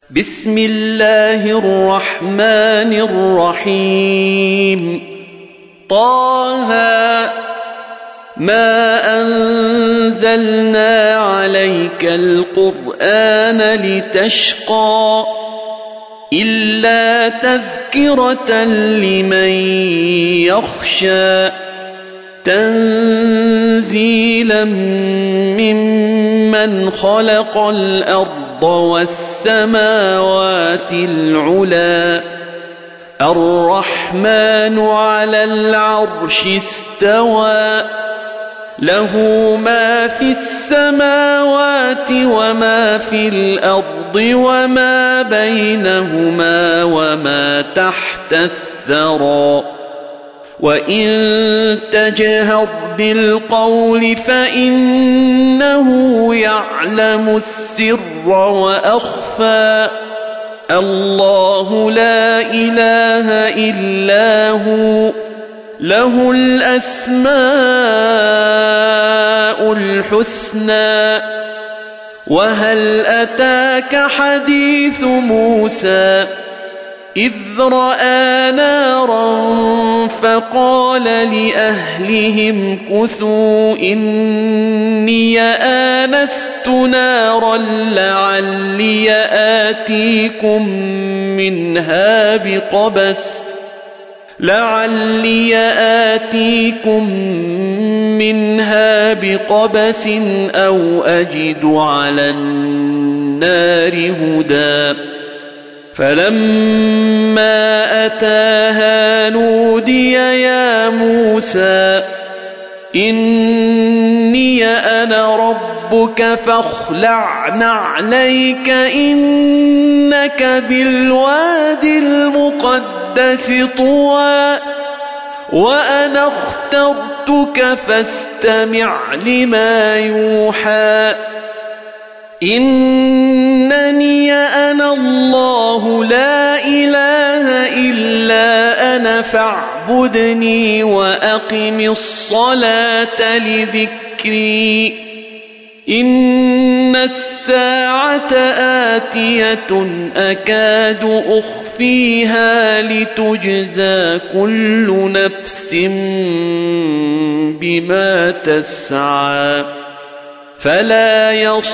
بسم الله الرحمن الرحيم طه ما أنزلنا عليك القرآن لتشقى إلا تذكرة لمن يخشى تنزيلا ممن خلق الأرض والسماوات العلى الرحمن على العرش استوى له ما في السماوات وما في الأرض وما بينهما وما تحت الثرى وإن تجهر بالقول فإنه يعلم السر وأخفى الله لا إله إلا هو له الأسماء الحسنى وهل أتاك حديث موسى إذ رأى نارا فقال لأهلهم كثوا إني آنست نارا لعلي آتيكم منها بقبس أو أجد على النار هدى فلما أتاها نودي يا موسى إني أنا ربك فاخلع نعليك إنك بالواد المقدس طوى وأنا اخترتك فاستمع لما يوحى إنني أنا الله لا إله إلا أنا فاعبدني وأقم الصلاة لذكري إن الساعة آتية أكاد أخفيها لتجزى كل نفس بما تسعى فلا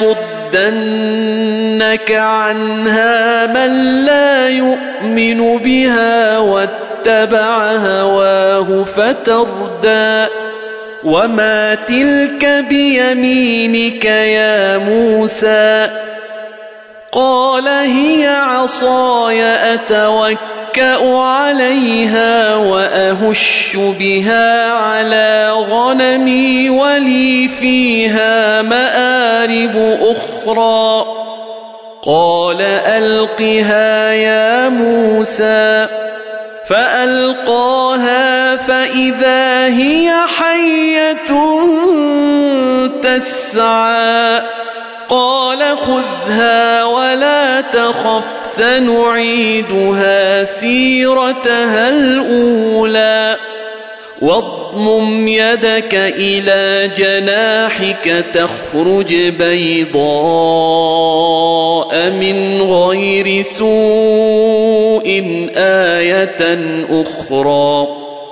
يصدنك عنها من لا يؤمن بها واتبع هواه فتردى وما تلك بيمينك يا موسى قال هي عصاي أتوكأ عليها وأهش بها على غنمي ولي فيها مآرب أخرى قال ألقها يا موسى فألقاها فإذا هي حية تسعى قال خذها ولا تخف سنعيدها سيرتها الأولى واضمم يدك إلى جناحك تخرج بيضاء من غير سوء آية أخرى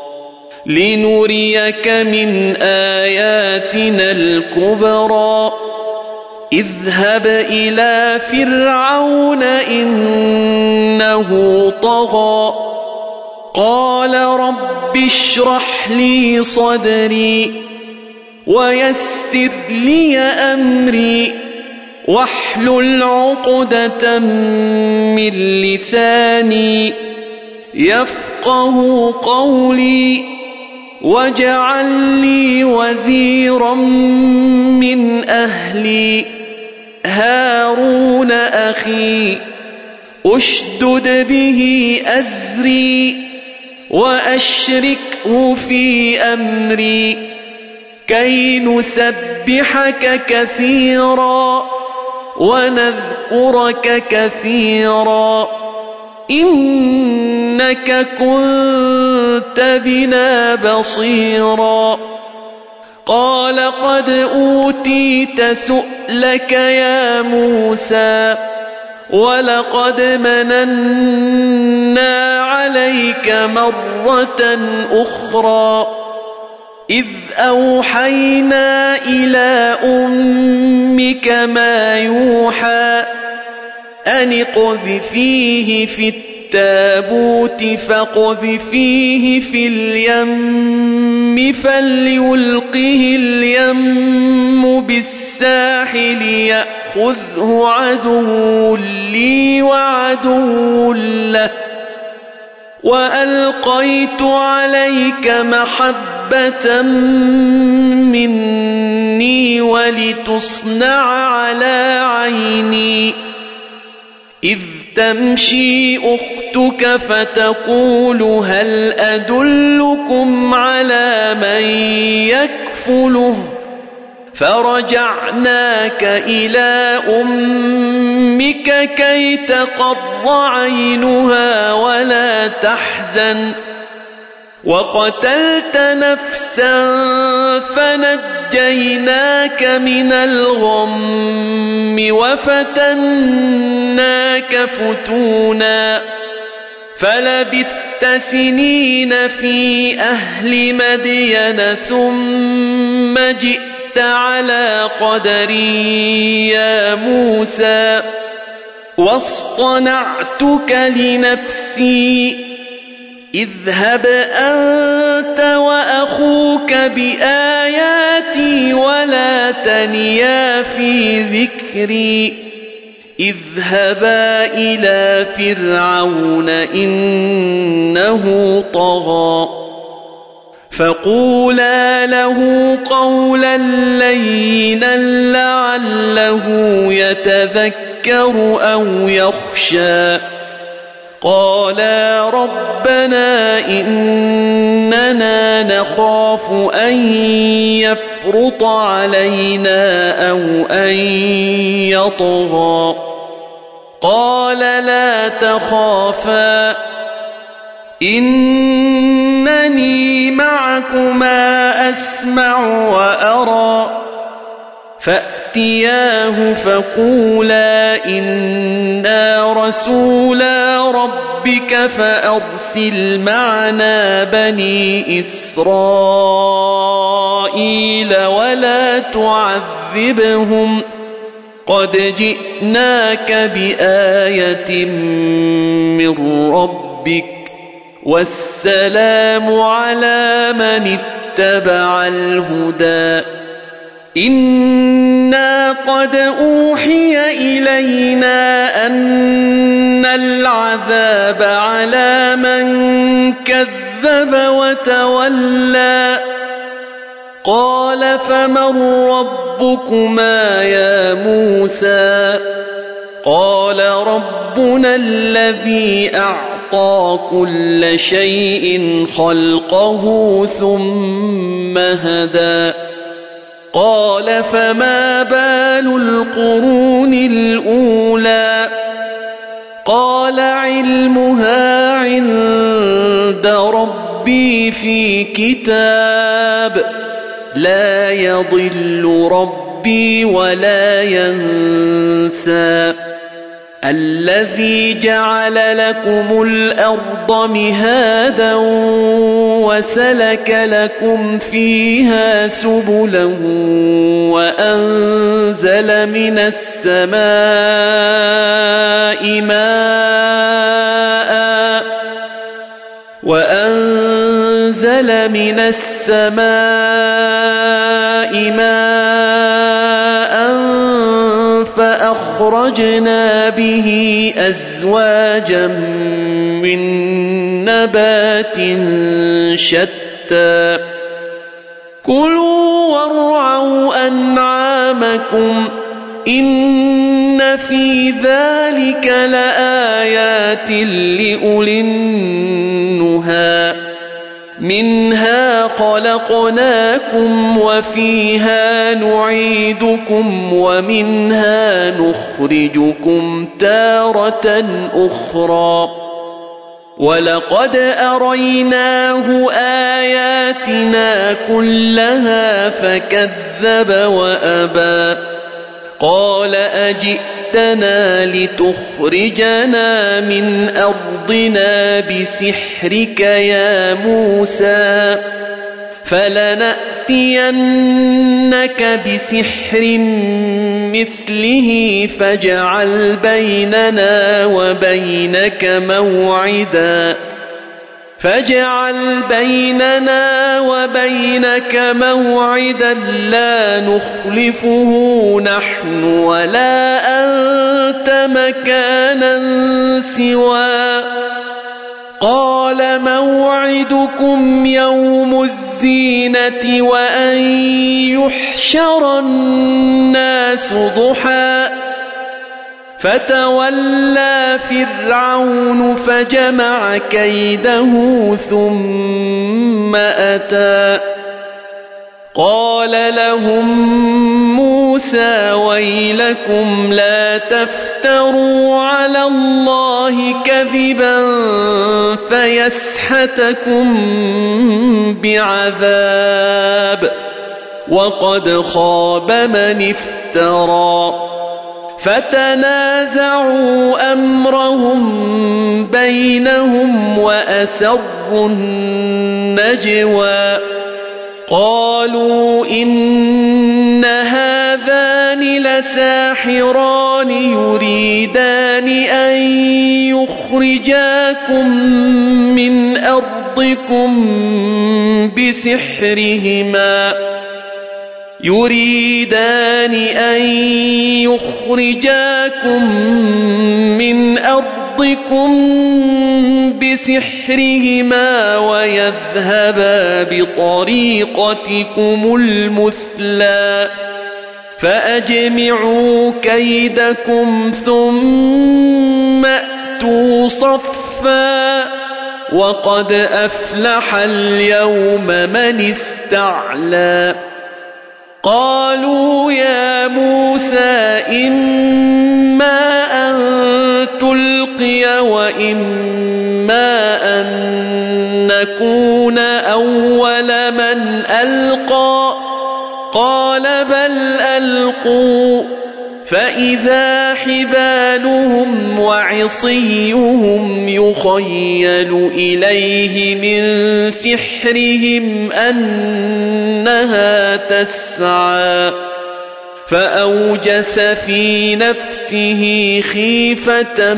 لنريك من آياتنا الكبرى اذهب إلى فرعون إنه طغى قال رب اشرح لي صدري ويسر لي أمري واحلل عقدة من لساني يفقه قولي واجعل لي وزيرا من أهلي هارون أخي أشدد به أزري وأشركه في أمري كي نسبحك كثيرا ونذكرك كثيرا إنك كنت بنا بصيرا قال قد أوتيت سؤلك يا موسى ولقد مننا عليك مرة أخرى إذ أوحينا إلى أمك ما يوحى أن اقذفيه في التابوت فاقذفيه في اليم فليلقه اليم بالساحل يأخذه عدو لي وعدو له وألقيت عليك محبة مني ولتصنع على عيني إذ تمشي أختك فتقول هل أدلكم على من يكفله فرجعناك إلى أمك كي تقر عينها ولا تحزن وقتلت نفسا فنجيناك من الغم وفتناك فتونا فلبثت سنين في أهل مدين ثم جئت على قدري يا موسى واصطنعتك لنفسي اذهب أنت وأخوك بآياتي ولا تنيا في ذكري اذهبا إلى فرعون إنه طغى فقولا له قولا لينا لعله يتذكر أو يخشى قالا ربنا إننا نخاف أن يفرط علينا أو أن يطغى قال لا تخافا إنني معكما أسمع وأرى فأتياه فقولا إنا رسولا ربك فأرسل معنا بني إسرائيل ولا تعذبهم قد جئناك بآية من ربك والسلام على من اتبع الهدى إنا قد أوحي إلينا أن العذاب على من كذب وتولى قال فمن ربكما يا موسى قال ربنا الذي أعطى كل شيء خلقه ثم هدى قال فما بال القرون الأولى قال علمها عند ربي في كتاب لا يضل ربي ولا ينسى الذي جعل لكم الأرض مهادا وسلك لكم فيها سبلا وأنزل من السماء ماء فأخرجنا به أزواجا من نبات شتى كلوا وارعوا أنعامكم إن في ذلك لآيات لأولي النهى منها خلقناكم وفيها نعيدكم ومنها نخرجكم تارة أخرى ولقد أريناه آياتنا كلها فكذب وأبى قال جئتنا لتخرجنا من أرضنا بسحرك يا موسى فلنأتينك بسحر مثله فاجعل بيننا وبينك موعدا لا نخلفه نحن ولا أنت مكانا سواه قال موعدكم يوم الزينة وأن يحشر الناس ضحى فتولى فرعون فجمع كيده ثم أتى قال لهم موسى ويلكم لا تفتروا على الله كذبا فيسحتكم بعذاب وقد خاب من افترى فتنازعوا أمرهم بينهم وأسروا النجوى قالوا إن هذان لساحران يريدان أن يخرجاكم من أرضكم بسحرهما ويذهبا بطريقتكم المثلى فأجمعوا كيدكم ثم أتوا صفا وقد أفلح اليوم من استعلى قالوا يا موسى إما أن تلقي وإما أن نكون أول من ألقى قال بل ألقوا فإذا حبالهم وعصيهم يخيل إليه من سحرهم أنها تسعى فأوجس في نفسه خيفة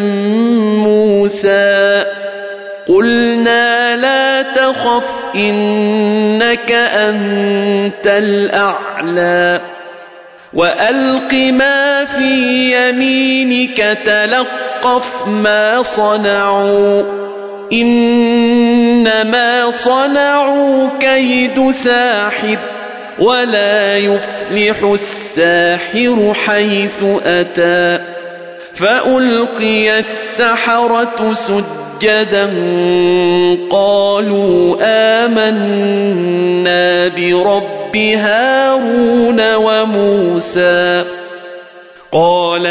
موسى قلنا لا تخف إنك أنت الأعلى وألق ما في يمينك تلقف ما صنعوا إنما صنعوا كيد ساحر ولا يفلح الساحر حيث أتى فألقي السحرة سجدا قالوا آمنا برب هارون وموسى قال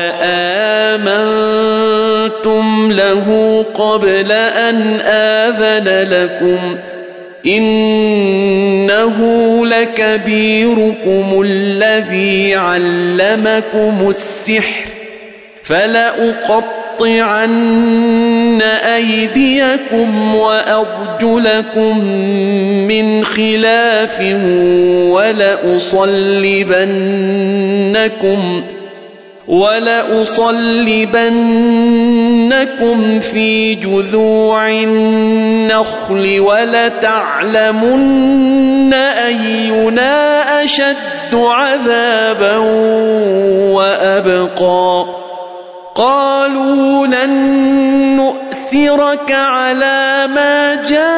آمنتم له قبل أن آذن لكم إنه لكبيركم الذي علمكم السحر فلأقطعن أيديكم وأرجلكم من خلاف ولأصلبنكم في جذوع النخل ولتعلمن أينا أشد عذابا وأبقى قالوا لن نؤثرك على ما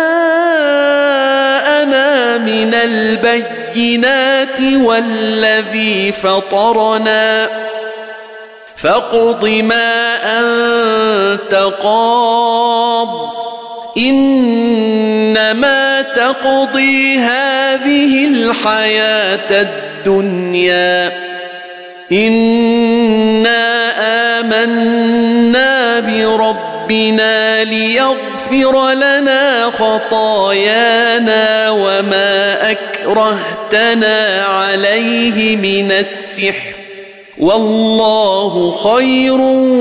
جاءنا من البينات والذي فطرنا فاقض ما أنت قاض إنما تقضي هذه الحياة الدنيا إنا آمنا بربنا ليغفر لنا خطايانا وما أكرهتنا عليه من السحر والله خير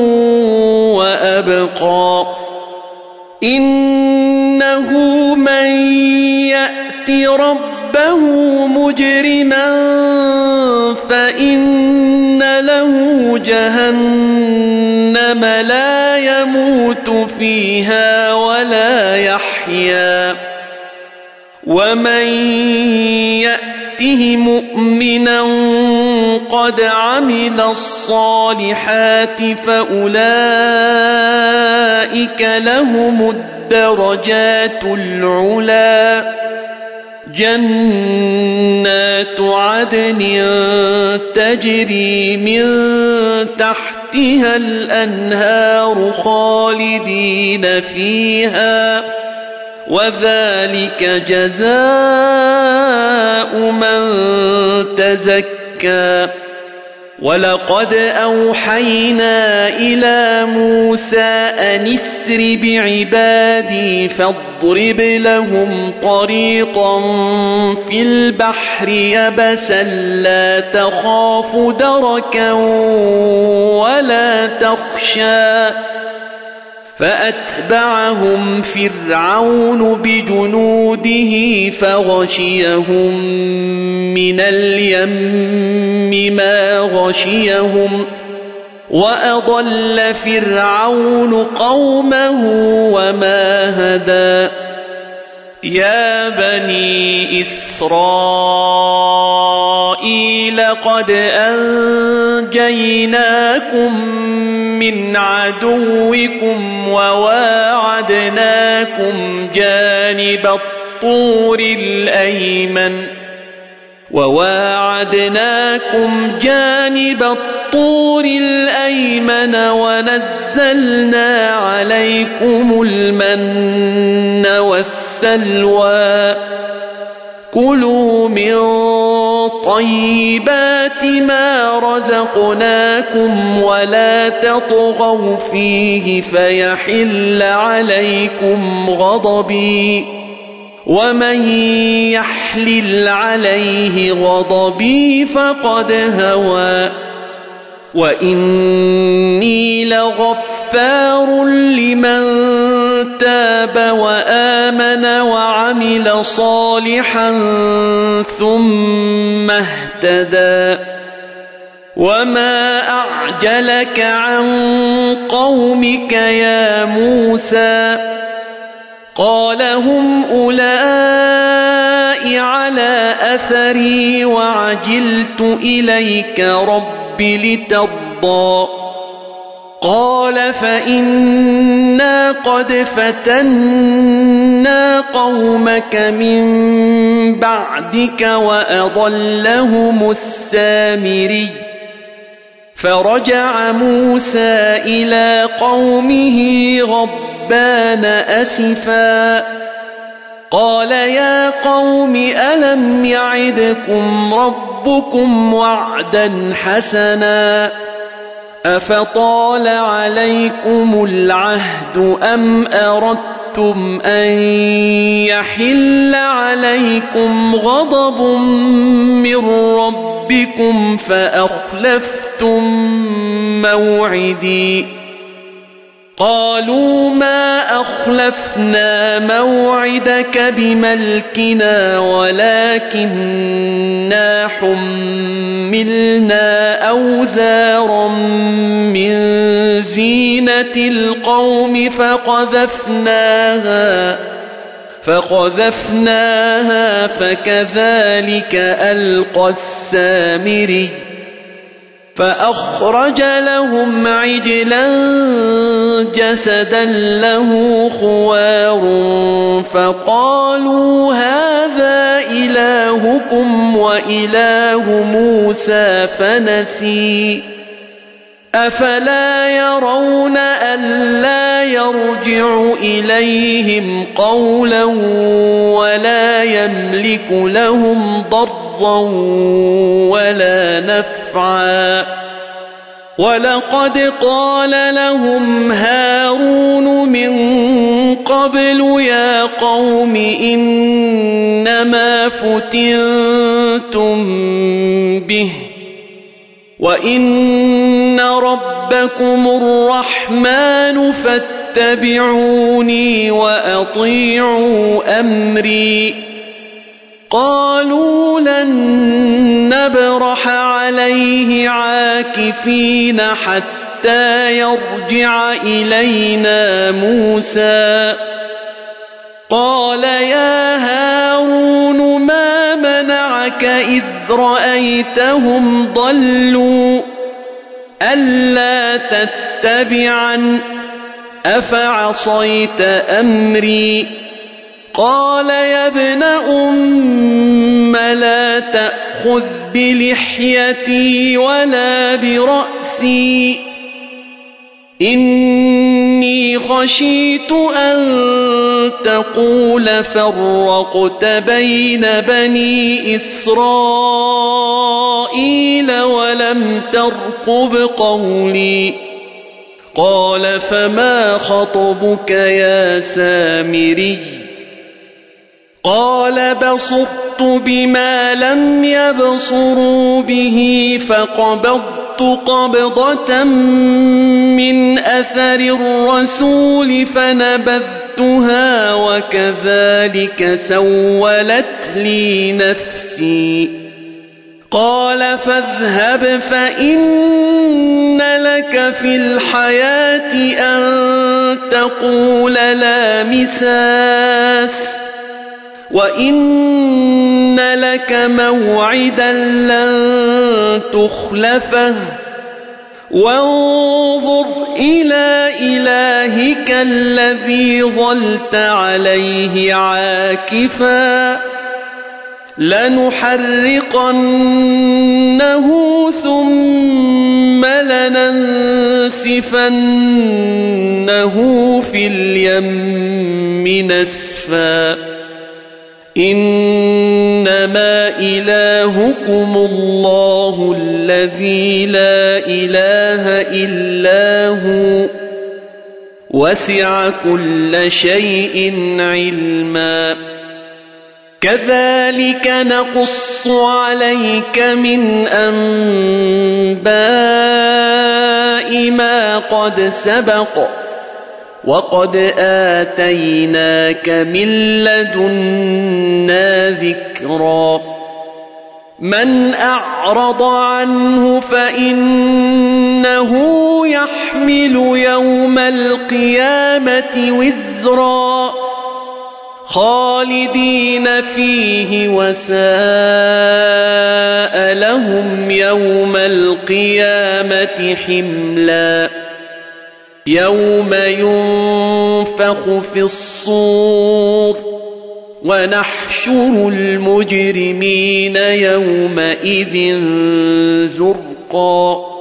وأبقى إنه من يأت ربه مجرما فإن له جهنم لا يموت فيها ولا يحيا ومن يأته مؤمنا قد عمل الصالحات فأولئك لهم الدرجات العلى جنات عدن تجري من تحتها الأنهار خالدين فيها وذلك جزاء من تزكى ولقد أوحينا إلى موسى أن اسر بعبادي فاضرب لهم طريقا في البحر يبسا لا تخاف دركا ولا تخشى فأتبعهم فرعون بجنوده فغشيهم من اليم ما غشيهم وأضل فرعون قومه وما هدى يا بني إسرائيل قد أنجيناكم من عدوكم وواعدناكم جانب الطور الأيمن ونزلنا عليكم المن والسلوى كلوا من طيبات ما رزقناكم ولا تطغوا فيه فيحل عليكم غضبي ومن يحلل عليه غضبي فقد هوى وإني لغفار لمن تاب وآمن وعمل صالحا ثم اهتدى وما أعجلك عن قومك يا موسى قال هم أولئك على أثري وعجلت إليك رب لترضى قال فإنا قد فتنا قومك من بعدك وأضلهم السامري فرجع موسى إلى قومه غضبان أسفا قال يا قوم ألم يعدكم ربكم وعدا حسنا أفطال عليكم العهد أم أردتم أن يحل عليكم غضب من ربكم فأخلفتم موعدي قالوا ما أخلفنا موعدك بملكنا ولكننا حملنا أوزارا من زينة القوم فقذفناها فكذلك ألقى السامري فأخرج لهم عجلا جسدا له خوار فقالوا هذا إلهكم وإله موسى فنسي أفلا يرون ألا يرجع إليهم قولا ولا يملك لهم ضرا ولا نفعا ولقد قال لهم هارون من قبل يا قوم إنما فتنتم به وإن ربكم الرحمن فاتبعوني وأطيعوا أمري قالوا لن نبرح عليه عاكفين حتى يرجع إلينا موسى قال يا هارون ما منعك إذ رأيتهم ضلوا ألا تتبعن أفعصيت أمري قال يا ابن أم لا تأخذ بلحيتي ولا برأسي إني خشيت أن تقول فرقت بين بني إسرائيل ولم ترقب قولي قال فما خطبك يا سامري قال بصرت بما لم يبصروا به فقبضت قبضة من أثر الرسول فنبذتها وكذلك سولت لي نفسي قال فاذهب فإن لك في الحياة أن تقول لا مساس وإن لك موعدا لن تخلفه وانظر إلى إلهك الذي ظلت عليه عاكفا لنحرقنه ثم لننسفنه في اليم نسفا إنما إلهكم الله الذي لا إله إلا هو وسع كل شيء علما كذلك نقص عليك من أنباء ما قد سبق وقد آتيناك من لدنا ذكرا من أعرض عنه فإنه يحمل يوم القيامة وزرا خالدين فيه وساء لهم يوم القيامة حملا يوم ينفخ في الصور ونحشر المجرمين يومئذ زرقا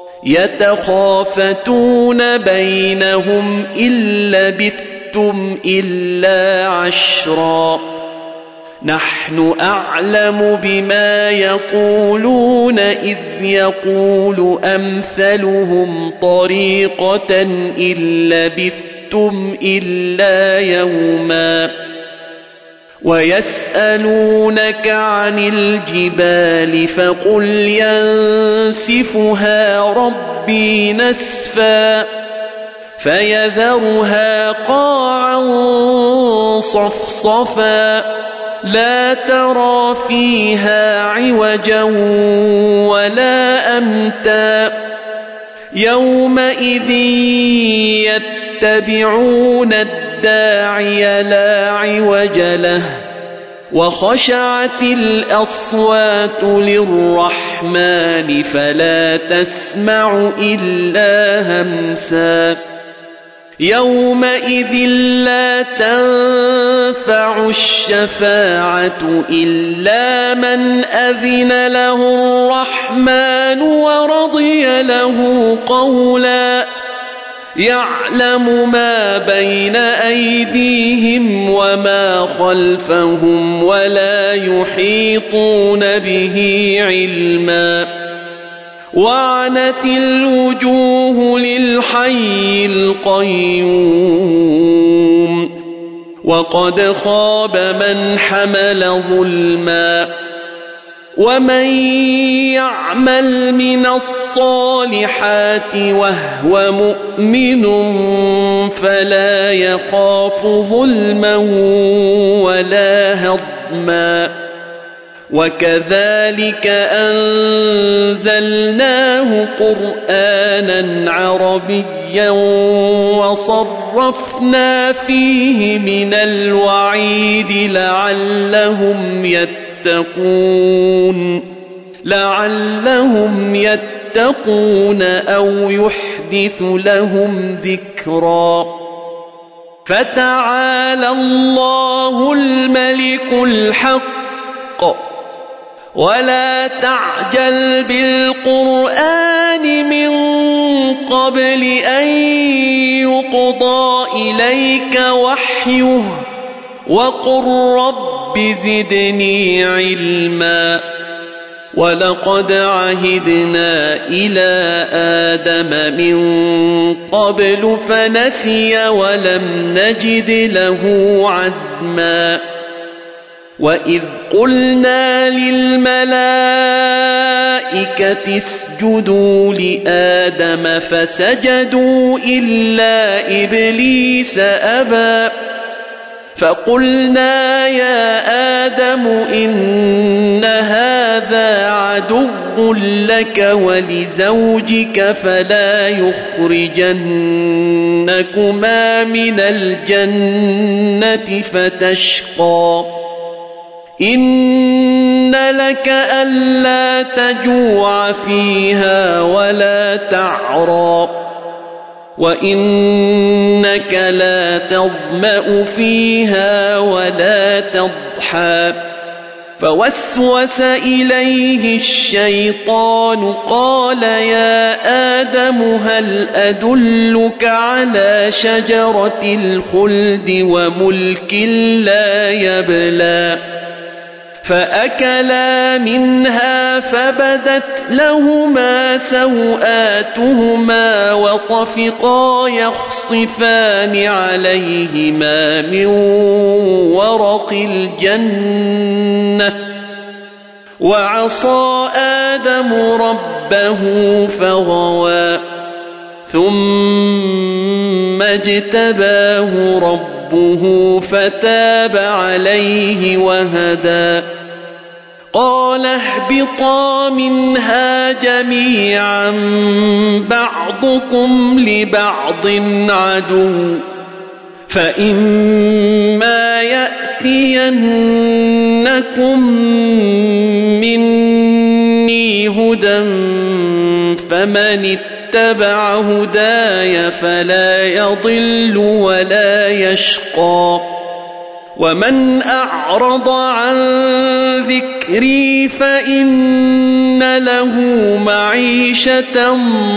يتخافتون بينهم إن لبثتم إلا عشرا نحن أعلم بما يقولون إذ يقول أمثلهم طريقة إن لبثتم إلا يوما ويسألونك عن الجبال فقل ينسفها ربي نسفا فيذرها قاعا صفصفا لا ترى فيها عوجا ولا أمتا يومئذ يتبعون الداعي لا عوج له وخشعت الأصوات للرحمن فلا تسمع إلا همسا يومئذ لا تنفع الشفاعة إلا من أذن له الرحمن ورضي له قولا يعلم ما بين أيديهم وما خلفهم ولا يحيطون به علما وعنت الوجوه للحي القيوم وقد خاب من حمل ظلما ومن يعمل من الصالحات وهو مؤمن فلا يخاف ظلما ولا هضما وكذلك أنزلناه قرآنا عربيا وصرفنا فيه من الوعيد لعلهم يتقون أو يحدث لهم ذكرا فتعالى الله الملك الحق ولا تعجل بالقرآن من قبل أن يقضى إليك وحيه وقل رب زدني علما ولقد عهدنا إلى آدم من قبل فنسي ولم نجد له عزما وإذ قلنا للملائكة اسجدوا لآدم فسجدوا إلا إبليس أبى فقلنا يا آدم إن هذا عدو لك ولزوجك فلا يخرجنكما من الجنة فتشقى إن لك ألا تجوع فيها ولا تعرى وإنك لا تظمأ فيها ولا تضحى فوسوس إليه الشيطان قال يا آدم هل أدلك على شجرة الخلد وملك لا يبلى فأكلا منها فبدت لهما سوآتهما وطفقا يخصفان عليهما من ورق الجنة وعصى آدم ربه فغوى ثم اجتباه ربه فتاب عليه وهدى قال اهبطا منها جميعا بعضكم لبعض عدو فإما يأتينكم مني هدى فمن اتبع هداي فلا يضل ولا يشقى ومن أعرض عن ذكري فإن له معيشة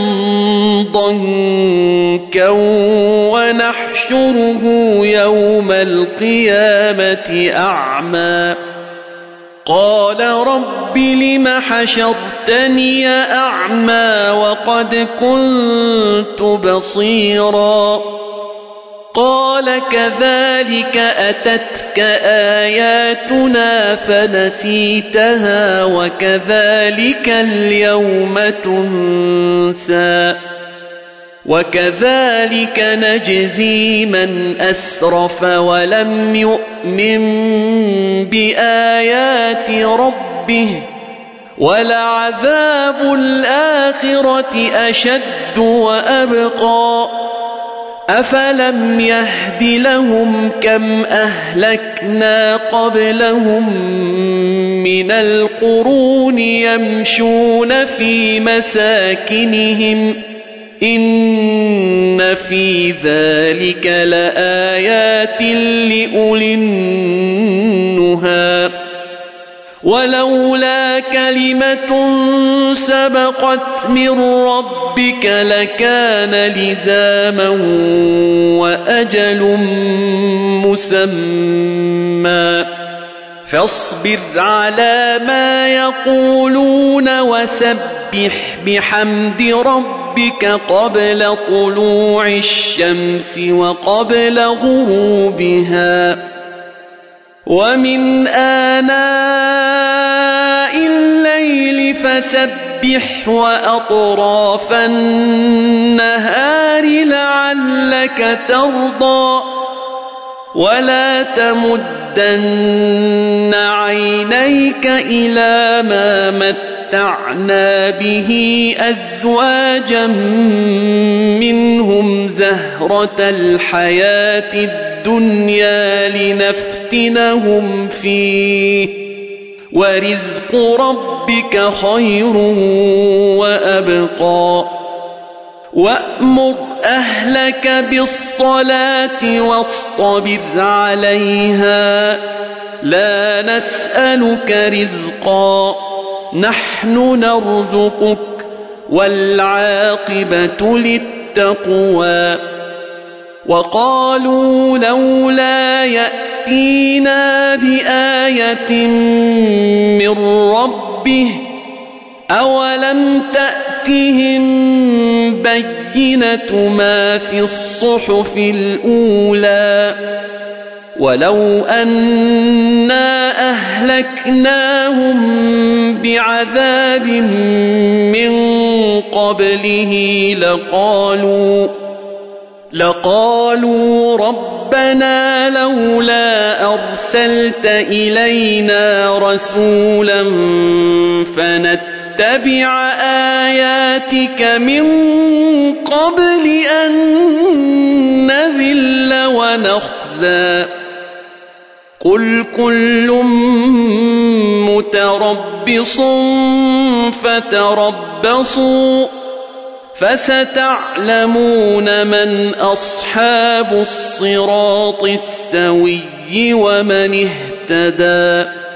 ضنكا ونحشره يوم القيامة أعمى قال رب لم حشرتني أعمى وقد كنت بصيرا قال كذلك أتتك آياتنا فنسيتها وكذلك اليوم تنسى وكذلك نجزي من أسرف ولم يؤمن بآيات ربه ولعذاب الآخرة أشد وأبقى أفلم يهد لهم كم أهلكنا قبلهم من القرون يمشون في مساكنهم إن في ذلك لآيات لأولي النهى ولولا كلمة سبقت من ربك لكان لزاما وأجل مسمى فاصبر على ما يقولون وسبح بحمد ربك قبل طلوع الشمس وقبل غروبها ومن آناء الليل فسبح وأطراف النهار لعلك ترضى ولا تمدن عينيك إلى ما متعنا به أزواجا منهم زهرة الحياة الدنيا لنفتنهم فيه ورزق ربك خير وأبقى وأمر أهلك بالصلاة واصطبر عليها لا نسألك رزقا نحن نرزقك والعاقبة للتقوى وقالوا لولا يأتينا بآية من ربه أولم تأتهم بينة ما في الصحف الأولى ولو أنا أهلكناهم بعذاب من قبله لقالوا ربنا لولا أرسلت إلينا رسولا فنتبع آياتك من قبل أن نذل ونخزى قل كل متربص فتربصوا فستعلمون من أصحاب الصراط السوي ومن اهتدى